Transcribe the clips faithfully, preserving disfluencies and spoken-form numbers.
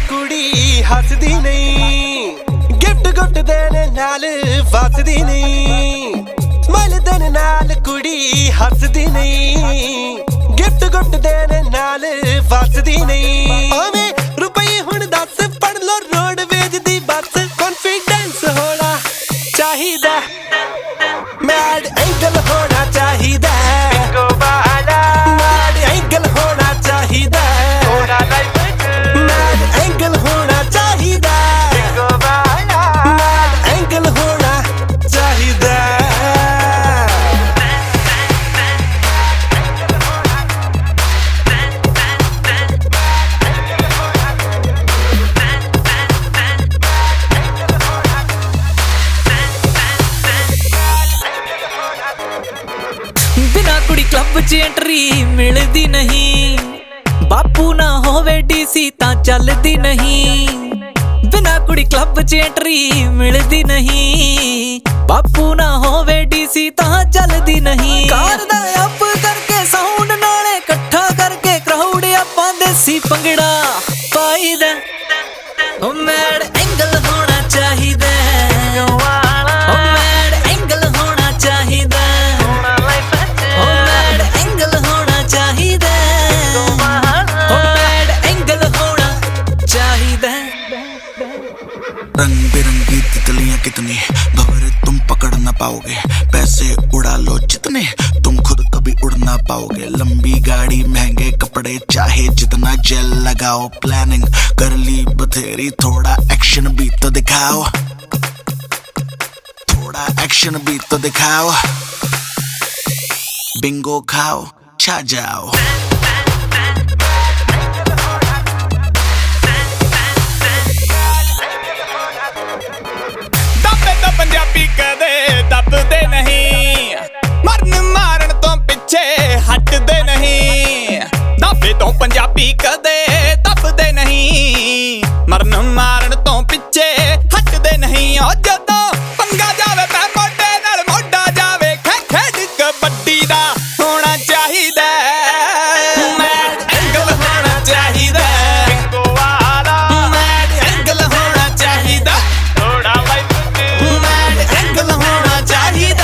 कुड़ी हसदी नहीं गिफ्ट गुफ्ट देने नाल फसदी नहीं स्माइल देने नाल कुड़ी हसदी नहीं गिफ्ट गुफ्ट देने नाल फसदी नहीं आवे रुपये हुण दस पढ़ लो रोडवेज दी बस कॉन्फिडेंस होना चाहिदा मैड एंगल होना चाहिदा मैड एंगल होना चाहिदा मैड एंगल होना चाहिदा मैड एंगल होना चाहिदा बिना कुड़ी क्लब च एंट्री मिलदी नहीं बापू ना होवे डीसी तां चलदी नहीं बिना कुड़ी क्लब च एंट्री मिलदी नहीं बापू ना होवे डीसी तां चलदी नहीं कार दा अप करके साउंड नाले इकट्ठा करके क्राउड आपां देसी पंगड़ा पाईदा ओ मैड एंगल होना चाहिदा ओ मैड एंगल होना चाहिदा ओ मैड एंगल होना चाहिदा ओ मैड एंगल होना चाहिदा रंग बिरंगी तितलियां कितनी भंवर तुम पकड़ ना पाओगे पैसे उड़ा लो जितने तुम खुद कभी उड़ ना पाओगे लंबी गाड़ी महंगे कपड़े चाहे जितना जेल लगाओ प्लानिंग कर ली बथेरी थोड़ा एक्शन भी तो दिखाओ थोड़ा एक्शन भी तो दिखाओ बिंगो खाओ छा जाओ पंजाबी कदे दबदे नहीं मरन मारन तो पिछे हटदे नहीं दाबे तो पंजाबी कदे दबदे नहीं मरन मारन तो पिछे हटदे नहीं ओ जदों पंगा जावे पै मोढे नाल मोढा जावे खेड कबड्डी दा होना चाहिदा मैड एंगल होना चाहिदा मैड एंगल होना चाहिदा थोड़ा मैड एंगल होना चाहिदा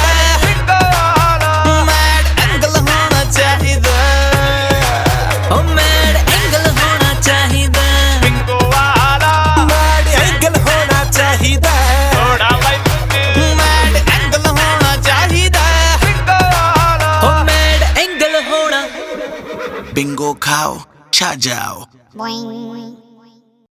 मैड एंगल होना चाहिदा ओ मैड एंगल होना चाहिदा बिंगो वाला मैड एंगल होना चाहिदा थोड़ा मैड एंगल होना चाहिदा बिंगो वाला ओ मैड एंगल होना बिंगो खाओ छा जाओ Boing.